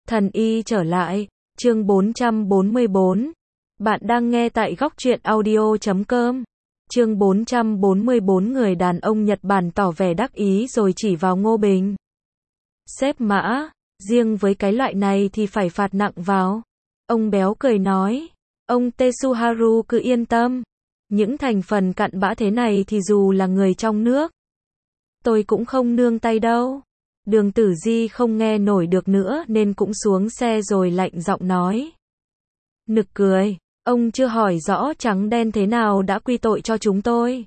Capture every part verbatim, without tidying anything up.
Thần y trở lại, chương bốn trăm bốn mươi bốn. Bạn đang nghe tại góc truyện audio chấm com. Chương bốn trăm bốn mươi bốn người đàn ông Nhật Bản tỏ vẻ đắc ý rồi chỉ vào Ngô Bình. Xếp mã, riêng với cái loại này thì phải phạt nặng vào. Ông béo cười nói, ông Tetsuharu cứ yên tâm. Những thành phần cặn bã thế này thì dù là người trong nước, tôi cũng không nương tay đâu. Đường Tử Di không nghe nổi được nữa nên cũng xuống xe rồi lạnh giọng nói. Nực cười, ông chưa hỏi rõ trắng đen thế nào đã quy tội cho chúng tôi.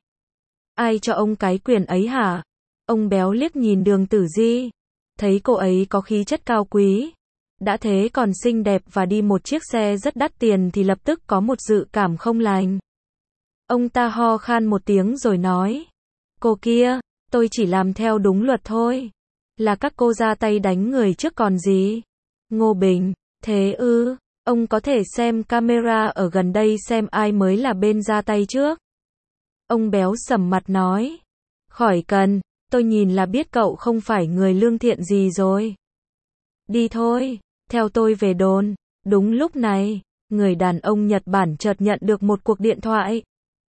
Ai cho ông cái quyền ấy hả? Ông béo liếc nhìn Đường Tử Di, thấy cô ấy có khí chất cao quý, đã thế còn xinh đẹp và đi một chiếc xe rất đắt tiền thì lập tức có một dự cảm không lành. Ông ta ho khan một tiếng rồi nói, cô kia, tôi chỉ làm theo đúng luật thôi. Là các cô ra tay đánh người trước còn gì? Ngô Bình, thế ư, ông có thể xem camera ở gần đây xem ai mới là bên ra tay trước. Ông béo sầm mặt nói, khỏi cần, tôi nhìn là biết cậu không phải người lương thiện gì rồi. Đi thôi, theo tôi về đồn. Đúng lúc này, người đàn ông Nhật Bản chợt nhận được một cuộc điện thoại.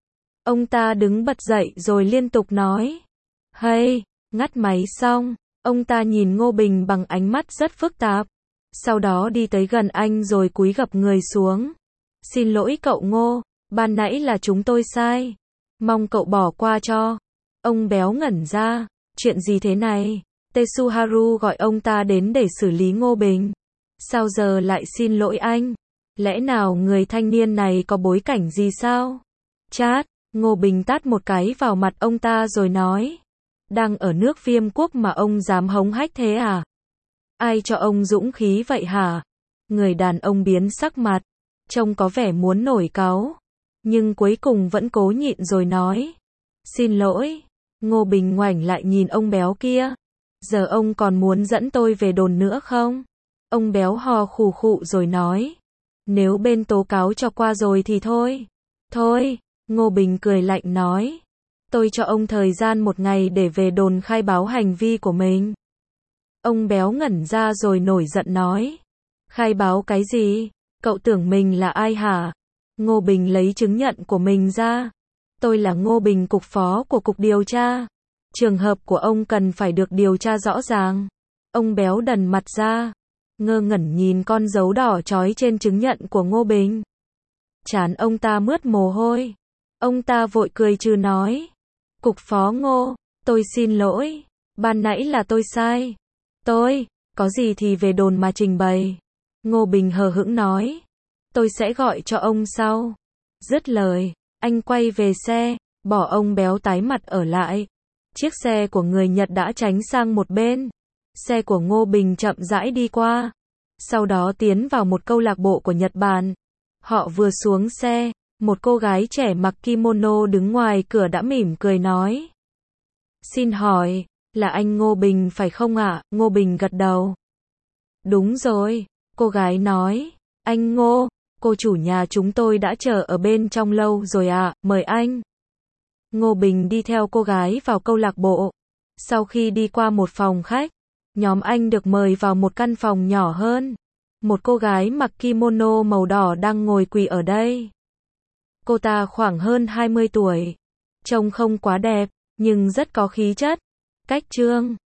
Ông ta đứng bật dậy rồi liên tục nói, hey, ngắt máy xong. Ông ta nhìn Ngô Bình bằng ánh mắt rất phức tạp. Sau đó đi tới gần anh rồi cúi gập người xuống. Xin lỗi cậu Ngô, ban nãy là chúng tôi sai. Mong cậu bỏ qua cho. Ông béo ngẩn ra. Chuyện gì thế này? Tetsuharu gọi ông ta đến để xử lý Ngô Bình. Sao giờ lại xin lỗi anh? Lẽ nào người thanh niên này có bối cảnh gì sao? Chát, Ngô Bình tát một cái vào mặt ông ta rồi nói. Đang ở nước Viêm Quốc mà ông dám hống hách thế à? Ai cho ông dũng khí vậy hả? Người đàn ông biến sắc mặt, trông có vẻ muốn nổi cáu, nhưng cuối cùng vẫn cố nhịn rồi nói. Xin lỗi. Ngô Bình ngoảnh lại nhìn ông béo kia. Giờ ông còn muốn dẫn tôi về đồn nữa không? Ông béo hò khù khụ rồi nói. Nếu bên tố cáo cho qua rồi thì thôi. Thôi, Ngô Bình cười lạnh nói. Tôi cho ông thời gian một ngày để về đồn khai báo hành vi của mình. Ông béo ngẩn ra rồi nổi giận nói. Khai báo cái gì? Cậu tưởng mình là ai hả? Ngô Bình lấy chứng nhận của mình ra. Tôi là Ngô Bình, cục phó của cục điều tra. Trường hợp của ông cần phải được điều tra rõ ràng. Ông béo đần mặt ra, ngơ ngẩn nhìn con dấu đỏ chói trên chứng nhận của Ngô Bình. Trán ông ta mướt mồ hôi. Ông ta vội cười trừ nói. Cục phó Ngô, tôi xin lỗi. Ban nãy là tôi sai. Tôi, có gì thì về đồn mà trình bày. Ngô Bình hờ hững nói. Tôi sẽ gọi cho ông sau. Dứt lời, anh quay về xe, bỏ ông béo tái mặt ở lại. Chiếc xe của người Nhật đã tránh sang một bên. Xe của Ngô Bình chậm rãi đi qua. Sau đó tiến vào một câu lạc bộ của Nhật Bản. Họ vừa xuống xe, một cô gái trẻ mặc kimono đứng ngoài cửa đã mỉm cười nói. Xin hỏi, là anh Ngô Bình phải không ạ? Ngô Bình gật đầu. Đúng rồi, cô gái nói. Anh Ngô, cô chủ nhà chúng tôi đã chờ ở bên trong lâu rồi ạ, mời anh. Ngô Bình đi theo cô gái vào câu lạc bộ. Sau khi đi qua một phòng khách, nhóm anh được mời vào một căn phòng nhỏ hơn. Một cô gái mặc kimono màu đỏ đang ngồi quỳ ở đây. Cô ta khoảng hơn hai mươi tuổi. Trông không quá đẹp, nhưng rất có khí chất. Cách trương,